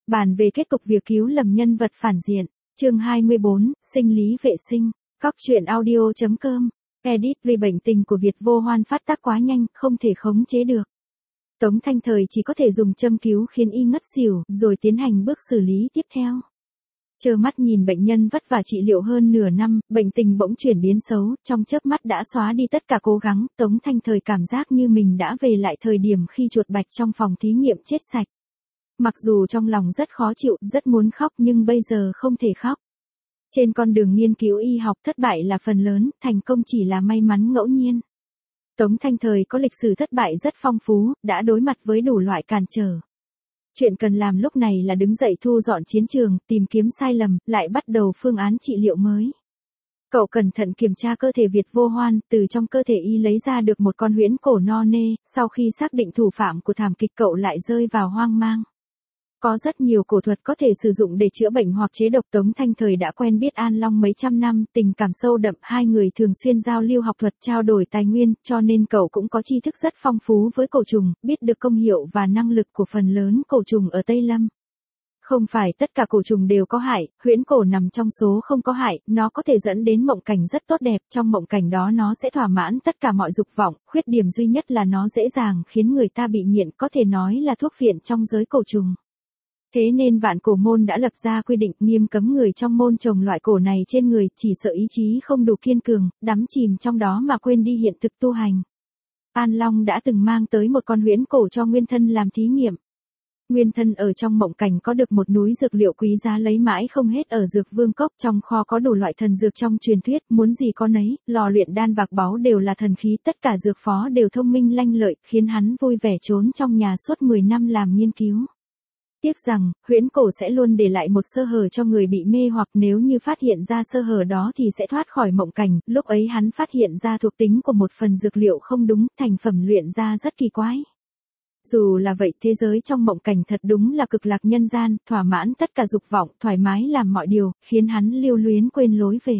Bàn về kết cục việc cứu lầm nhân vật phản diện. Chương 24, sinh lý vệ sinh. Cóc truyện audio.com. Edit vì bệnh tình của Việt Vô Hoan phát tác quá nhanh, không thể khống chế được. Tống Thanh Thời chỉ có thể dùng châm cứu khiến y ngất xỉu, rồi tiến hành bước xử lý tiếp theo. Trơ mắt nhìn bệnh nhân vất vả trị liệu hơn nửa năm, bệnh tình bỗng chuyển biến xấu, trong chớp mắt đã xóa đi tất cả cố gắng, Tống Thanh Thời cảm giác như mình đã về lại thời điểm khi chuột bạch trong phòng thí nghiệm chết sạch. Mặc dù trong lòng rất khó chịu, rất muốn khóc nhưng bây giờ không thể khóc. Trên con đường nghiên cứu y học thất bại là phần lớn, thành công chỉ là may mắn ngẫu nhiên. Tống Thanh Thời có lịch sử thất bại rất phong phú, đã đối mặt với đủ loại cản trở. Chuyện cần làm lúc này là đứng dậy thu dọn chiến trường, tìm kiếm sai lầm, lại bắt đầu phương án trị liệu mới. Cậu cẩn thận kiểm tra cơ thể Việt Vô Hoan, từ trong cơ thể y lấy ra được một con huyễn cổ no nê, sau khi xác định thủ phạm của thảm kịch cậu lại rơi vào hoang mang. Có rất nhiều cổ thuật có thể sử dụng để chữa bệnh hoặc chế độc. Tống Thanh Thời đã quen biết An Long mấy trăm năm, tình cảm sâu đậm, hai người thường xuyên giao lưu học thuật trao đổi tài nguyên, cho nên cậu cũng có tri thức rất phong phú với cổ trùng, biết được công hiệu và năng lực của phần lớn cổ trùng ở Tây Lâm. Không phải tất cả cổ trùng đều có hại, huyễn cổ nằm trong số không có hại, nó có thể dẫn đến mộng cảnh rất tốt đẹp, trong mộng cảnh đó nó sẽ thỏa mãn tất cả mọi dục vọng, khuyết điểm duy nhất là nó dễ dàng khiến người ta bị nghiện, có thể nói là thuốc phiện trong giới cổ trùng. Thế nên Vạn Cổ môn đã lập ra quy định nghiêm cấm người trong môn trồng loại cổ này trên người, chỉ sợ ý chí không đủ kiên cường, đắm chìm trong đó mà quên đi hiện thực tu hành. An Long đã từng mang tới một con huyễn cổ cho Nguyên Thân làm thí nghiệm. Nguyên Thân ở trong mộng cảnh có được một núi dược liệu quý giá lấy mãi không hết ở Dược Vương Cốc, trong kho có đủ loại thần dược trong truyền thuyết, muốn gì có nấy, lò luyện đan bạc báu đều là thần khí, tất cả dược phó đều thông minh lanh lợi, khiến hắn vui vẻ trốn trong nhà suốt 10 năm làm nghiên cứu. Tiếc rằng, huyễn cổ sẽ luôn để lại một sơ hở cho người bị mê hoặc, nếu như phát hiện ra sơ hở đó thì sẽ thoát khỏi mộng cảnh. Lúc ấy hắn phát hiện ra thuộc tính của một phần dược liệu không đúng, thành phẩm luyện ra rất kỳ quái. Dù là vậy, thế giới trong mộng cảnh thật đúng là cực lạc nhân gian, thỏa mãn tất cả dục vọng, thoải mái làm mọi điều, khiến hắn lưu luyến quên lối về.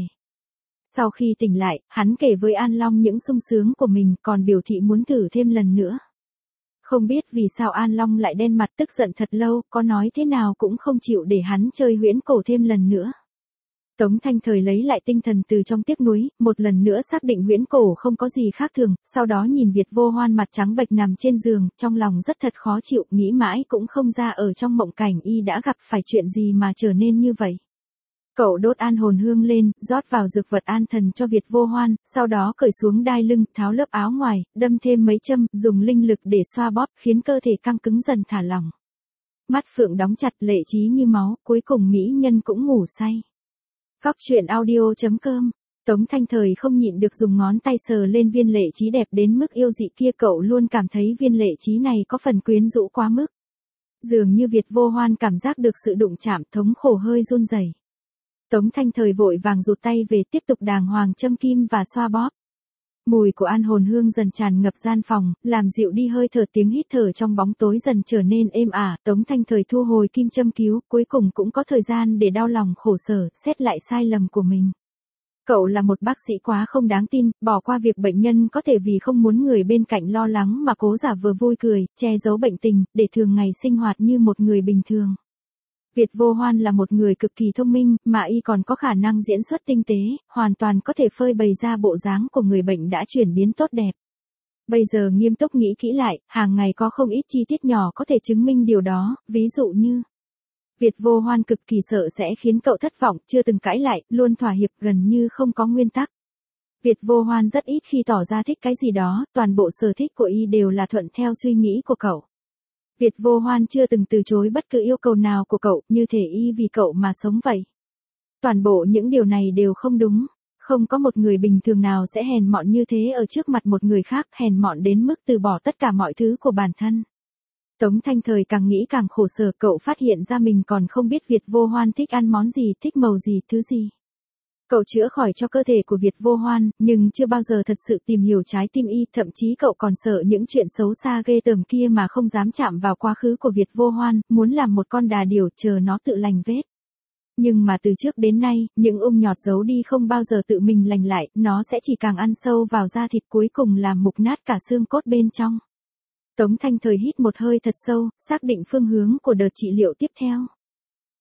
Sau khi tỉnh lại, hắn kể với An Long những sung sướng của mình, còn biểu thị muốn thử thêm lần nữa. Không biết vì sao An Long lại đen mặt tức giận thật lâu, có nói thế nào cũng không chịu để hắn chơi huyễn cổ thêm lần nữa. Tống Thanh Thời lấy lại tinh thần từ trong tiếc nuối, một lần nữa xác định huyễn cổ không có gì khác thường, sau đó nhìn Việt Vô Hoan mặt trắng bệch nằm trên giường, trong lòng rất thật khó chịu, nghĩ mãi cũng không ra ở trong mộng cảnh y đã gặp phải chuyện gì mà trở nên như vậy. Cậu đốt an hồn hương lên, rót vào dược vật an thần cho Việt Vô Hoan, sau đó cởi xuống đai lưng, tháo lớp áo ngoài, đâm thêm mấy châm, dùng linh lực để xoa bóp, khiến cơ thể căng cứng dần thả lỏng. Mắt Phượng đóng chặt, lệ trí như máu, cuối cùng mỹ nhân cũng ngủ say. Cóc truyện audio.com. Tống Thanh Thời không nhịn được dùng ngón tay sờ lên viên lệ trí đẹp đến mức yêu dị kia, cậu luôn cảm thấy viên lệ trí này có phần quyến rũ quá mức. Dường như Việt Vô Hoan cảm giác được sự đụng chạm, thống khổ hơi run rẩy. Tống Thanh Thời vội vàng rụt tay về, tiếp tục đàng hoàng châm kim và xoa bóp. Mùi của an hồn hương dần tràn ngập gian phòng, làm dịu đi hơi thở, tiếng hít thở trong bóng tối dần trở nên êm ả. Tống Thanh Thời thu hồi kim châm cứu, cuối cùng cũng có thời gian để đau lòng khổ sở, xét lại sai lầm của mình. Cậu là một bác sĩ quá không đáng tin, bỏ qua việc bệnh nhân có thể vì không muốn người bên cạnh lo lắng mà cố giả vờ vui cười, che giấu bệnh tình, để thường ngày sinh hoạt như một người bình thường. Việt Vô Hoan là một người cực kỳ thông minh, mà y còn có khả năng diễn xuất tinh tế, hoàn toàn có thể phơi bày ra bộ dáng của người bệnh đã chuyển biến tốt đẹp. Bây giờ nghiêm túc nghĩ kỹ lại, hàng ngày có không ít chi tiết nhỏ có thể chứng minh điều đó, ví dụ như Việt Vô Hoan cực kỳ sợ sẽ khiến cậu thất vọng, chưa từng cãi lại, luôn thỏa hiệp, gần như không có nguyên tắc. Việt Vô Hoan rất ít khi tỏ ra thích cái gì đó, toàn bộ sở thích của y đều là thuận theo suy nghĩ của cậu. Việt Vô Hoan chưa từng từ chối bất cứ yêu cầu nào của cậu, như thể y vì cậu mà sống vậy. Toàn bộ những điều này đều không đúng, không có một người bình thường nào sẽ hèn mọn như thế ở trước mặt một người khác, hèn mọn đến mức từ bỏ tất cả mọi thứ của bản thân. Tống Thanh Thời càng nghĩ càng khổ sở, cậu phát hiện ra mình còn không biết Việt Vô Hoan thích ăn món gì, thích màu gì, thứ gì. Cậu chữa khỏi cho cơ thể của Việt Vô Hoan, nhưng chưa bao giờ thật sự tìm hiểu trái tim y, thậm chí cậu còn sợ những chuyện xấu xa ghê tởm kia mà không dám chạm vào quá khứ của Việt Vô Hoan, muốn làm một con đà điểu chờ nó tự lành vết. Nhưng mà từ trước đến nay, những nhọt giấu đi không bao giờ tự mình lành lại, nó sẽ chỉ càng ăn sâu vào da thịt, cuối cùng làm mục nát cả xương cốt bên trong. Tống Thanh Thời hít một hơi thật sâu, xác định phương hướng của đợt trị liệu tiếp theo.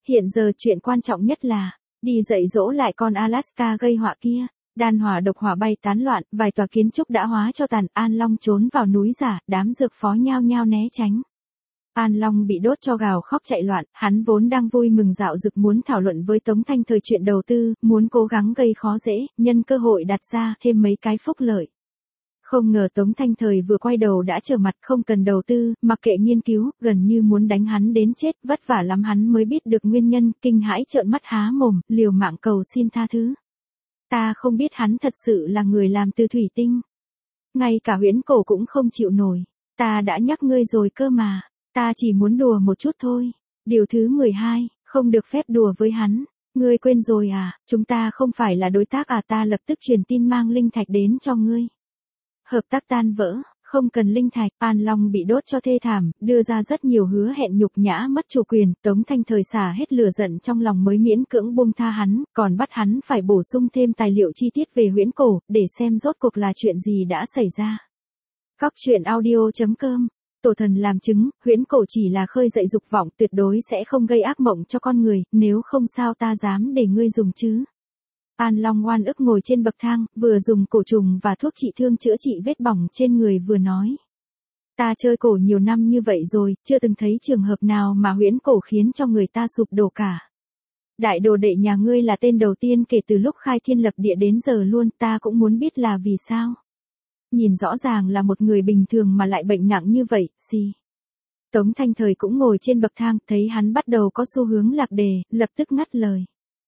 Hiện giờ chuyện quan trọng nhất là, đi dạy dỗ lại con Alaska gây họa kia. Đan hỏa độc hỏa bay tán loạn, vài tòa kiến trúc đã hóa cho tàn, An Long trốn vào núi giả, đám dược phó nhao nhao né tránh. An Long bị đốt cho gào khóc chạy loạn, hắn vốn đang vui mừng dạo dực muốn thảo luận với Tống Thanh Thời chuyện đầu tư, muốn cố gắng gây khó dễ, nhân cơ hội đặt ra thêm mấy cái phúc lợi. Không ngờ Tống Thanh Thời vừa quay đầu đã trở mặt không cần đầu tư, mặc kệ nghiên cứu, gần như muốn đánh hắn đến chết, vất vả lắm hắn mới biết được nguyên nhân, kinh hãi trợn mắt há mồm, liều mạng cầu xin tha thứ. Ta không biết hắn thật sự là người làm từ thủy tinh. Ngay cả huyễn cổ cũng không chịu nổi. Ta đã nhắc ngươi rồi cơ mà. Ta chỉ muốn đùa một chút thôi. Điều thứ 12, không được phép đùa với hắn. Ngươi quên rồi à, chúng ta không phải là đối tác à, ta lập tức truyền tin mang linh thạch đến cho ngươi. Hợp tác tan vỡ, không cần linh thạch, An Long bị đốt cho thê thảm, đưa ra rất nhiều hứa hẹn nhục nhã mất chủ quyền, Tống Thanh Thời xả hết lửa giận trong lòng mới miễn cưỡng buông tha hắn, còn bắt hắn phải bổ sung thêm tài liệu chi tiết về huyễn cổ, để xem rốt cuộc là chuyện gì đã xảy ra. Các chuyện audio.com, tổ thần làm chứng, huyễn cổ chỉ là khơi dậy dục vọng, tuyệt đối sẽ không gây ác mộng cho con người, nếu không sao ta dám để ngươi dùng chứ. An Long oan ức ngồi trên bậc thang, vừa dùng cổ trùng và thuốc trị thương chữa trị vết bỏng trên người vừa nói. Ta chơi cổ nhiều năm như vậy rồi, chưa từng thấy trường hợp nào mà huyễn cổ khiến cho người ta sụp đổ cả. Đại đồ đệ nhà ngươi là tên đầu tiên kể từ lúc khai thiên lập địa đến giờ luôn, ta cũng muốn biết là vì sao. Nhìn rõ ràng là một người bình thường mà lại bệnh nặng như vậy, xì. Tống Thanh Thời cũng ngồi trên bậc thang, thấy hắn bắt đầu có xu hướng lạc đề, lập tức ngắt lời.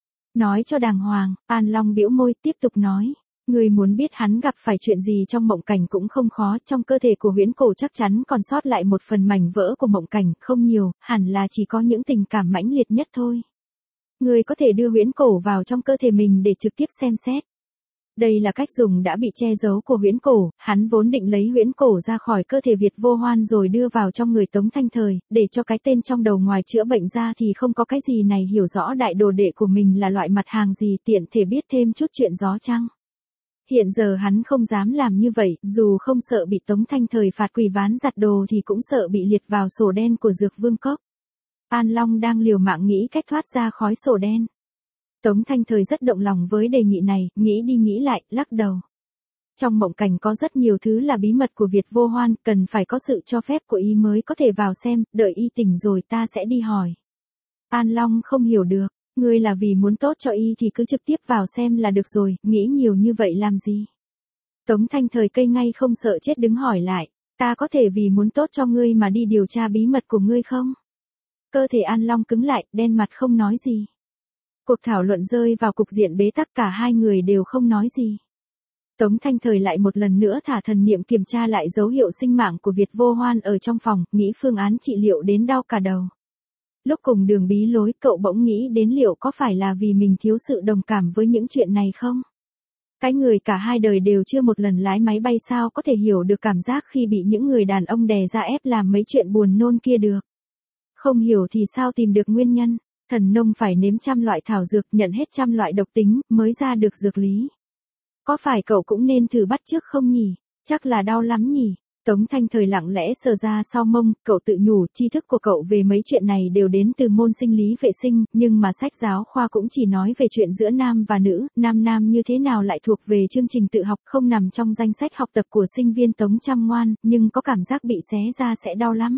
Nói cho đàng hoàng, An Long bĩu môi tiếp tục nói. Người muốn biết hắn gặp phải chuyện gì trong mộng cảnh cũng không khó, trong cơ thể của huyễn cổ chắc chắn còn sót lại một phần mảnh vỡ của mộng cảnh, không nhiều, hẳn là chỉ có những tình cảm mãnh liệt nhất thôi. Người có thể đưa huyễn cổ vào trong cơ thể mình để trực tiếp xem xét. Đây là cách dùng đã bị che giấu của huyễn cổ, hắn vốn định lấy huyễn cổ ra khỏi cơ thể Việt Vô Hoan rồi đưa vào trong người Tống Thanh Thời, để cho cái tên trong đầu ngoài chữa bệnh ra thì không có cái gì này hiểu rõ đại đồ đệ của mình là loại mặt hàng gì, tiện thể biết thêm chút chuyện gió chăng. Hiện giờ hắn không dám làm như vậy, dù không sợ bị Tống Thanh Thời phạt quỳ ván giặt đồ thì cũng sợ bị liệt vào sổ đen của Dược Vương Cốc. An Long đang liều mạng nghĩ cách thoát ra khói sổ đen. Tống Thanh Thời rất động lòng với đề nghị này, nghĩ đi nghĩ lại, lắc đầu. Trong mộng cảnh có rất nhiều thứ là bí mật của Việt Vô Hoan, cần phải có sự cho phép của y mới có thể vào xem, đợi y tỉnh rồi ta sẽ đi hỏi. An Long không hiểu được, ngươi là vì muốn tốt cho y thì cứ trực tiếp vào xem là được rồi, nghĩ nhiều như vậy làm gì? Tống Thanh Thời cây ngay không sợ chết đứng hỏi lại, ta có thể vì muốn tốt cho ngươi mà đi điều tra bí mật của ngươi không? Cơ thể An Long cứng lại, đen mặt không nói gì. Cuộc thảo luận rơi vào cục diện bế tắc, cả hai người đều không nói gì. Tống Thanh Thời lại một lần nữa thả thần niệm kiểm tra lại dấu hiệu sinh mạng của Việt Vô Hoan ở trong phòng, nghĩ phương án trị liệu đến đau cả đầu. Lúc cùng đường bí lối, cậu bỗng nghĩ đến liệu có phải là vì mình thiếu sự đồng cảm với những chuyện này không? Cái người cả hai đời đều chưa một lần lái máy bay sao có thể hiểu được cảm giác khi bị những người đàn ông đè ra ép làm mấy chuyện buồn nôn kia được. Không hiểu thì sao tìm được nguyên nhân, thần nông phải nếm trăm loại thảo dược, nhận hết trăm loại độc tính, mới ra được dược lý. Có phải cậu cũng nên thử bắt chước không nhỉ? Chắc là đau lắm nhỉ? Tống Thanh Thời lặng lẽ sờ ra sau mông, cậu tự nhủ, tri thức của cậu về mấy chuyện này đều đến từ môn sinh lý vệ sinh, nhưng mà sách giáo khoa cũng chỉ nói về chuyện giữa nam và nữ, nam như thế nào lại thuộc về chương trình tự học, không nằm trong danh sách học tập của sinh viên Tống chăm ngoan, nhưng có cảm giác bị xé ra sẽ đau lắm.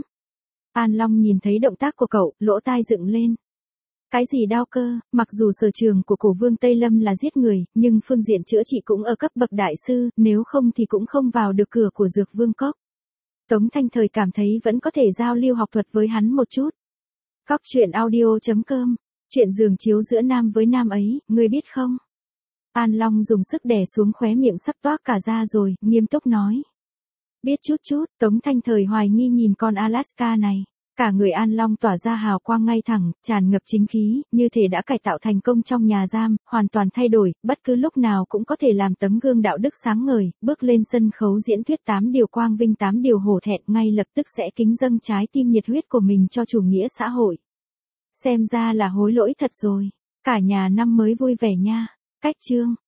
An Long nhìn thấy động tác của cậu, lỗ tai dựng lên. Cái gì đau cơ, mặc dù sở trường của Cổ Vương Tây Lâm là giết người, nhưng phương diện chữa trị cũng ở cấp bậc đại sư, nếu không thì cũng không vào được cửa của Dược Vương Cốc. Tống Thanh Thời cảm thấy vẫn có thể giao lưu học thuật với hắn một chút. Các chuyện audio.com, chuyện giường chiếu giữa nam với nam ấy, ngươi biết không? An Long dùng sức đè xuống khóe miệng sắp toác cả ra rồi, nghiêm túc nói. Biết chút, Tống Thanh Thời hoài nghi nhìn con Alaska này. Cả người An Long tỏa ra hào quang ngay thẳng, tràn ngập chính khí, như thể đã cải tạo thành công trong nhà giam, hoàn toàn thay đổi, bất cứ lúc nào cũng có thể làm tấm gương đạo đức sáng ngời, bước lên sân khấu diễn thuyết 8 điều quang vinh 8 điều hổ thẹn, ngay lập tức sẽ kính dâng trái tim nhiệt huyết của mình cho chủ nghĩa xã hội. Xem ra là hối lỗi thật rồi. Cả nhà năm mới vui vẻ nha. Cách chương